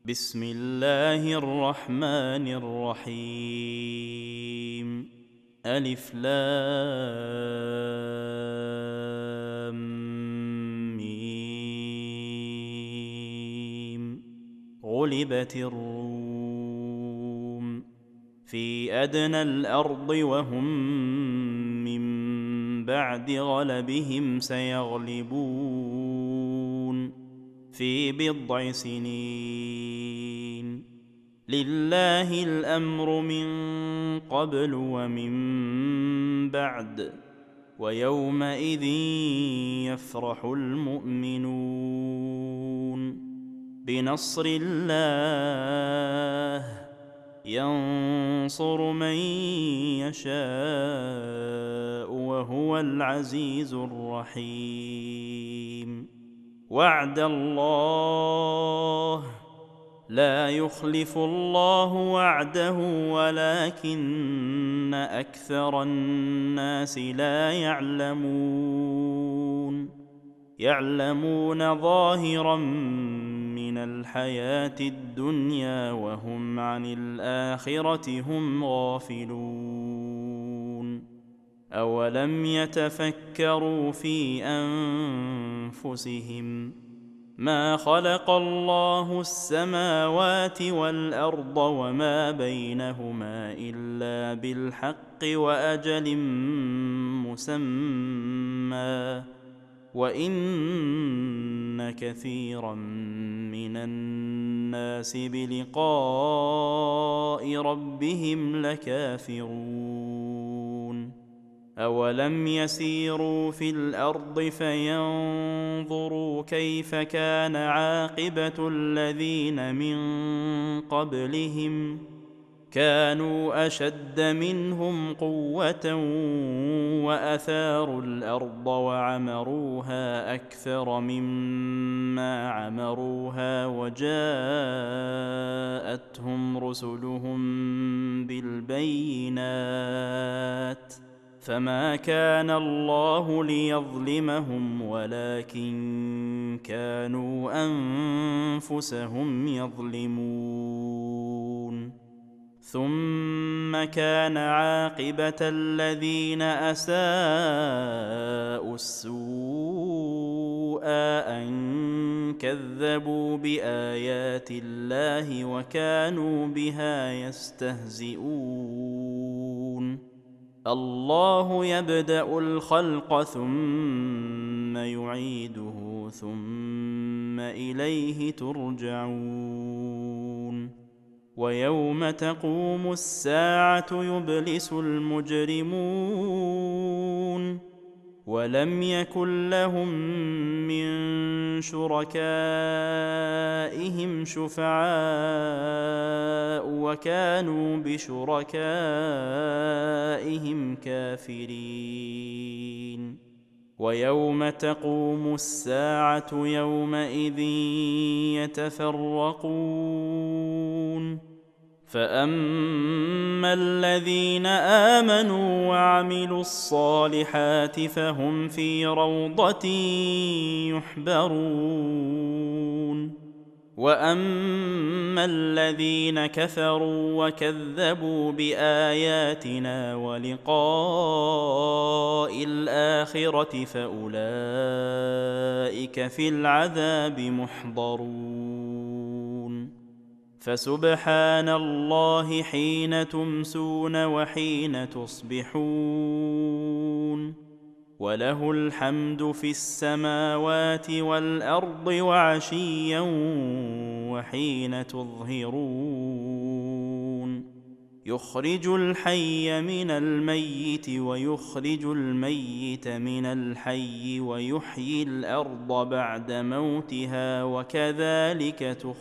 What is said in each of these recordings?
بسم الله الرحمن الرحيم. ألف لام ميم. غلبت الروم في أدنى الأرض وهم من بعد غلبهم سيغلبون في بضع سنين. لله الأمر من قبل ومن بعد، ويومئذ يفرح المؤمنون بنصر الله ينصر من يشاء وهو العزيز الرحيم. وعد الله لا يخلف الله وعده ولكن أكثر الناس لا يعلمون ظاهرا من الحياة الدنيا وهم عن الآخرة هم غافلون. أولم يتفكروا في أنفسهم ما خلق الله السماوات والأرض وما بينهما إلا بالحق وأجل مسمى، وإن كثيرا من الناس بلقاء ربهم لكافرون. أولم يسيروا في الأرض فينظروا كيف كان عاقبة الذين من قبلهم كانوا أشد منهم قوة وأثاروا الأرض وعمروها أكثر مما عمروها وجاءتهم رسلهم بالبينات فما كان الله ليظلمهم ولكن كانوا أنفسهم يظلمون. ثم كان عاقبة الذين أساءوا السوء أن كذبوا بآيات الله وكانوا بها يستهزئون. الله يبدأ الخلق ثم يعيده ثم إليه ترجعون. ويوم تقوم الساعة يبلس المجرمون ولم يكن لهم من شركائهم شفعاء وكانوا بشركائهم كافرين. ويوم تقوم الساعة يومئذ يتفرقون فأما الذين آمنوا وعملوا الصالحات فهم في روضة يحبرون. وأما الذين كفروا وكذبوا بآياتنا ولقاء الآخرة فأولئك في العذاب محضرون. فسبحان الله حين تمسون وحين تصبحون وله الحمد في السماوات والأرض وعشيا وحين تظهرون. يخرج الحي من الميت ويخرج الميت من الحي ويحيي الأرض بعد موتها وكذلك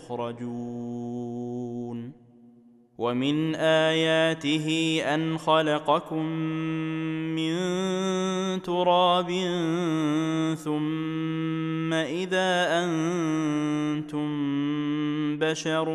تخرجون. ومن آياته أن خلقكم من تراب ثم إذا أنتم بشر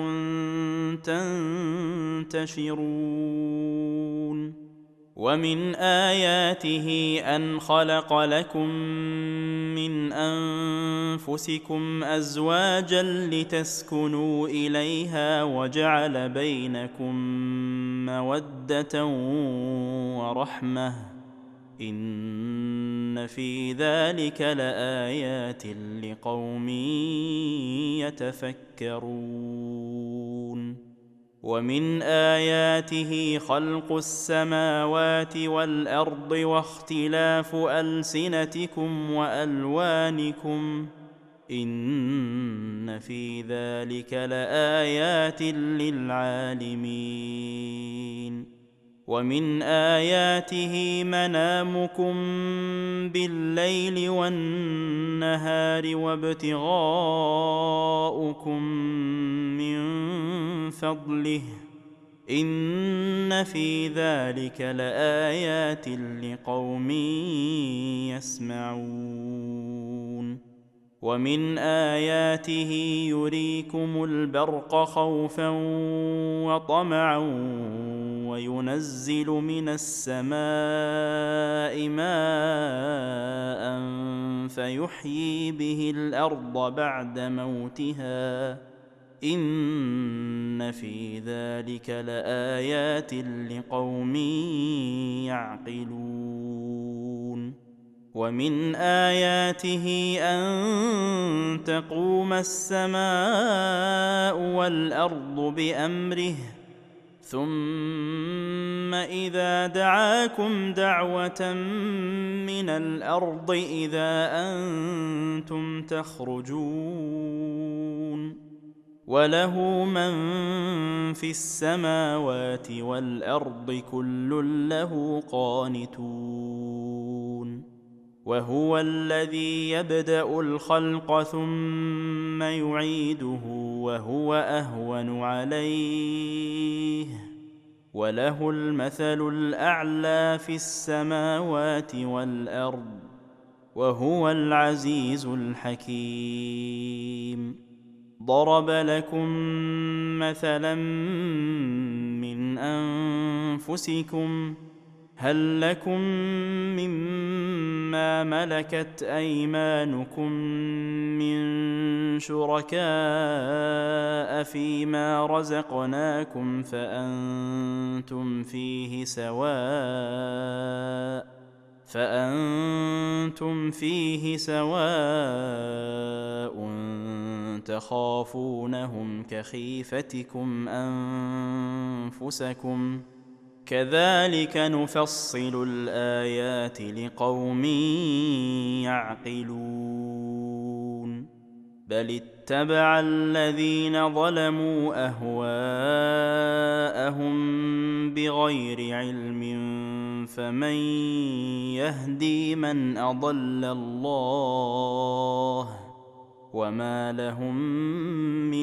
تنتشرون. ومن آياته أن خلق لكم من أنفسكم أزواجا لتسكنوا إليها وجعل بينكم مودة ورحمة إن في ذلك لآيات لقوم يتفكرون ومن آياته خلق السماوات والأرض واختلاف ألسنتكم وألوانكم إن في ذلك لآيات للعالمين ومن آياته منامكم بالليل والنهار وابتغاؤكم من فضله إن في ذلك لآيات لقوم يسمعون ومن آياته يريكم البرق خوفا وطمعا وينزل من السماء ماء فيحيي به الأرض بعد موتها إن في ذلك لآيات لقوم يعقلون ومن آياته أن تقوم السماء والأرض بأمره ثم إذا دعاكم دعوة من الأرض إذا أنتم تخرجون وله من في السماوات والأرض كل له قانتون وهو الذي يبدأ الخلق ثم يعيده وهو أهون عليه وله المثل الأعلى في السماوات والأرض وهو العزيز الحكيم ضرب لكم مثلا من أنفسكم هل لكم مما ملكت أيمانكم من شركاء فيما رزقناكم فأنتم فيه سواء تخافونهم كخيفتكم أنفسكم كذلك نفصل الآيات لقوم يعقلون بل اتبع الذين ظلموا أهواءهم بغير علم فمن يهدي من أضل الله وما لهم من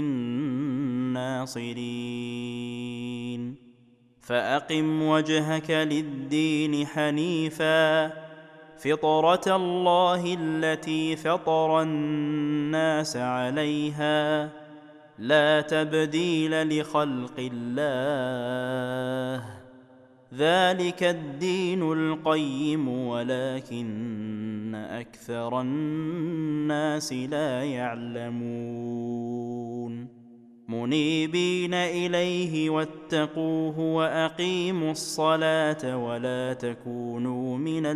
ناصرين فأقم وجهك للدين حنيفا فطرة الله التي فطر الناس عليها لا تبديل لخلق الله ذلك الدين القيم ولكن أكثر الناس لا يعلمون منيبين إليه واتقوه وأقيموا الصلاة ولا تكونوا من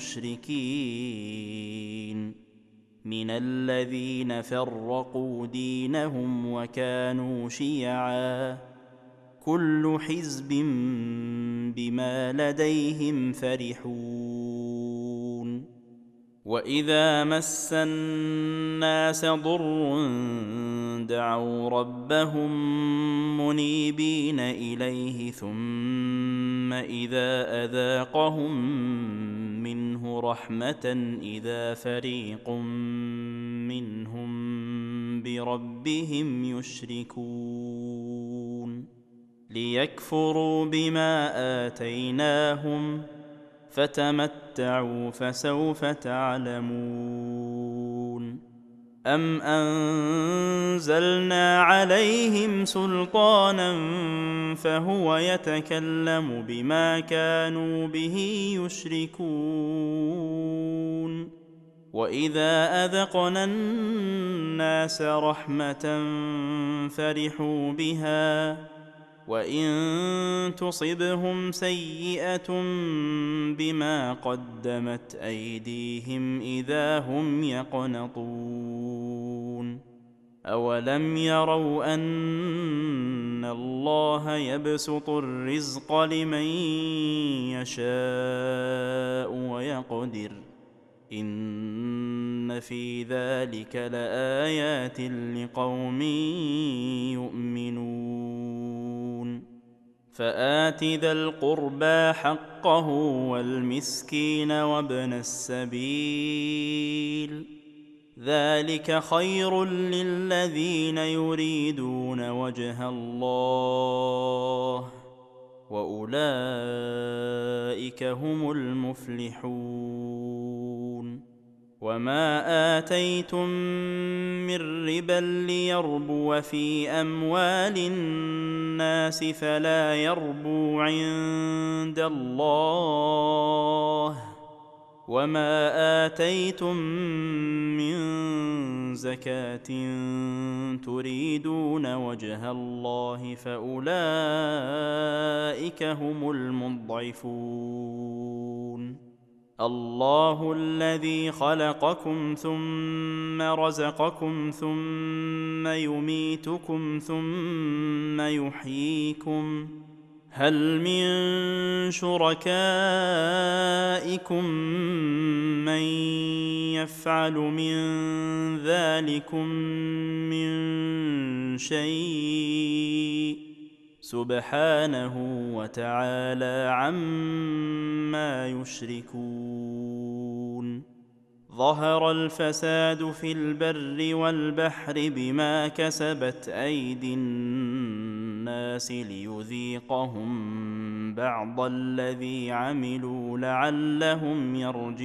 المشركين من الذين فرقوا دينهم وكانوا شيعا كل حزب بما لديهم فرحون وإذا مس الناس ضر دعوا ربهم منيبين إليه ثم إذا أذاقهم منه رحمة إذا فريق منهم بربهم يشركون ليكفروا بما آتيناهم فتمتعوا فسوف تعلمون أم أنزلنا عليهم سلطانا فهو يتكلم بما كانوا به يشركون وإذا أذقنا الناس رحمة فرحوا بها وإن تصبهم سيئة بما قدمت أيديهم إذا هم يقنطون أولم يروا أن الله يبسط الرزق لمن يشاء ويقدر إن في ذلك لآيات لقوم يؤمنون فآت ذا القربى حقه والمسكين وابن السبيل ذلك خير للذين يريدون وجه الله وأولئك هم المفلحون وما آتيتم من ربا ليربو في أموال الناس فلا يربو عند الله وما آتيتم من زكاة تريدون وجه الله فأولئك هم المضعفون الله الذي خلقكم ثم رزقكم ثم يميتكم ثم يحييكم هل من شركائكم من يفعل من ذلكم من شيء سبحانه وتعالى عما يشركون ظهر الفساد في البر والبحر بما كسبت أيدي الناس ليذيقهم بعض الذي عملوا لعلهم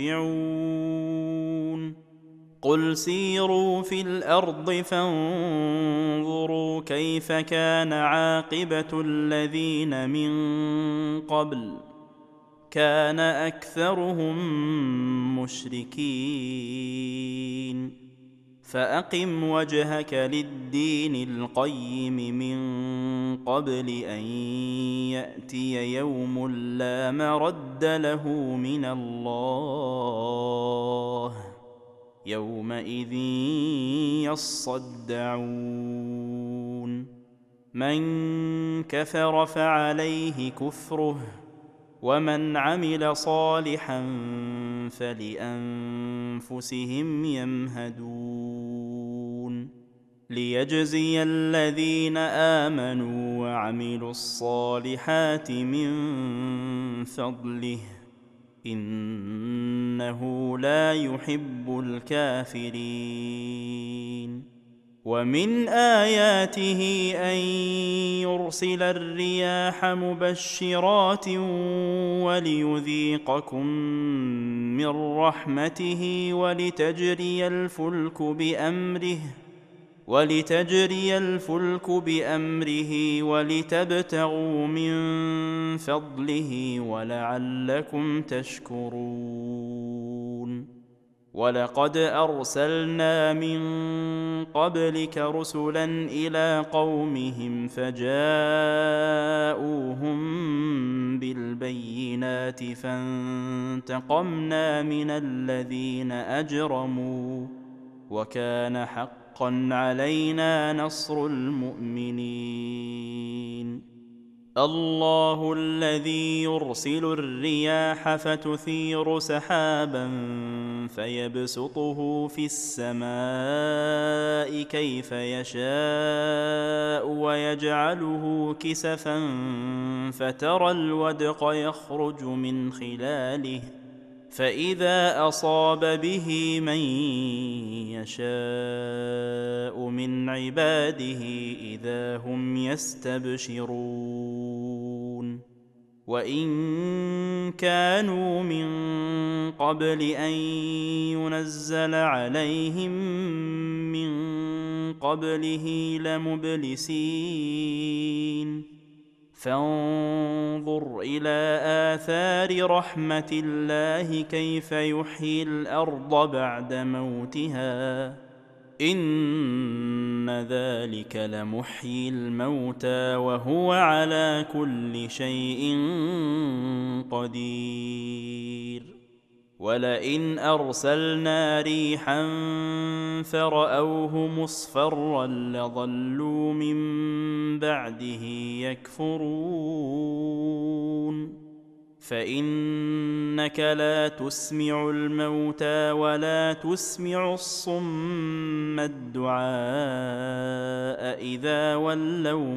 يرجعون قل سيروا في الأرض فانظروا كيف كان عاقبة الذين من قبل كان أكثرهم مشركين فأقم وجهك للدين القيم من قبل أن يأتي يوم لا مرد له من الله يومئذ يصدعون من كفر فعليه كفره ومن عمل صالحا فلأنفسهم يمهدون ليجزي الذين آمنوا وعملوا الصالحات من فضله إنه لا يحب الكافرين ومن آياته أن يرسل الرياح مبشرات وليذيقكم من رحمته ولتجري الفلك بأمره ولتبتغوا من فضله ولعلكم تشكرون ولقد أرسلنا من قبلك رسلا إلى قومهم فجاءوهم بالبينات فانتقمنا من الذين أجرموا وكان حقا علينا نصر المؤمنين الله الذي يرسل الرياح فتثير سحابا فيبسطه في السماء كيف يشاء ويجعله كسفا فترى الودق يخرج من خلاله فإذا أصاب به من يشاء من عباده إذا هم يستبشرون وإن كانوا من قبل أن ينزل عليهم من قبله لمبلسين فانظر إلى آثار رحمة الله كيف يحيي الأرض بعد موتها إن ذلك لمحيي الموتى وهو على كل شيء قدير ولئن أرسلنا ريحا فرأوه مصفرا لظلوا من بعده يكفرون فإنك لا تسمع الموتى ولا تسمع الصم الدعاء إذا ولوا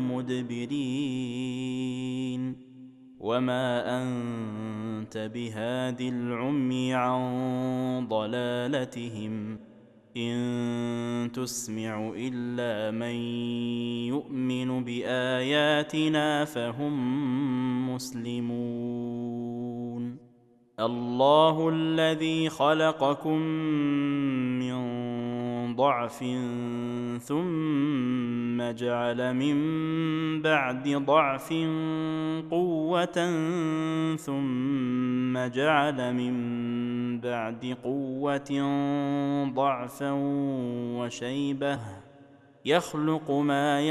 مدبرين وما أنت بهاد العمي عن ضلالتهم إن تسمع إلا من يؤمن بآياتنا فهم مسلمون الله الذي خلقكم من ضعف ثم جعل من بعد ضعف قوة ثم جعل من بعد قوة ضعفا وشيبة يخلق ما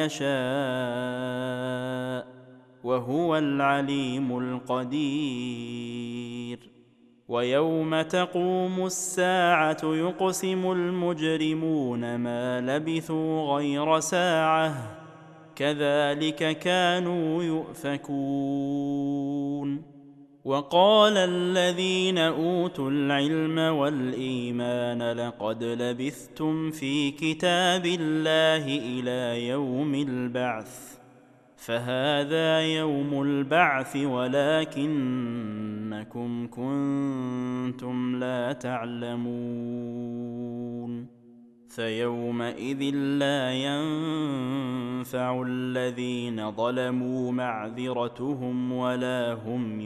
يشاء وهو العليم القدير ويوم تقوم الساعة يقسم المجرمون ما لبثوا غير ساعة كذلك كانوا يؤفكون وقال الذين أوتوا العلم والإيمان لقد لبثتم في كتاب الله إلى يوم البعث فهذا يوم البعث ولكنكم كنتم لا تعلمون فيومئذ لا ينفع الذين ظلموا معذرتهم ولا هم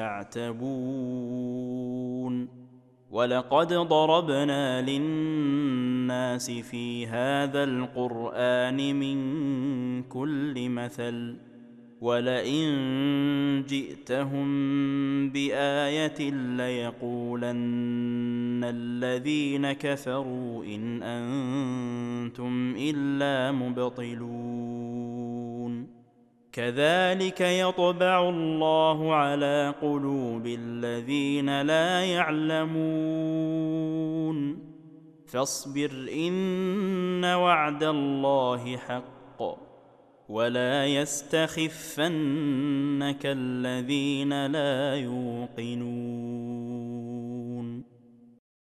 يستعتبون ولقد ضربنا للناس في هذا القرآن من كل مثل ولئن جئتهم بآية ليقولن الذين كفروا إن أنتم إلا مبطلون كذلك يطبع الله على قلوب الذين لا يعلمون فاصبر إن وعد الله حق ولا يستخفنك الذين لا يوقنون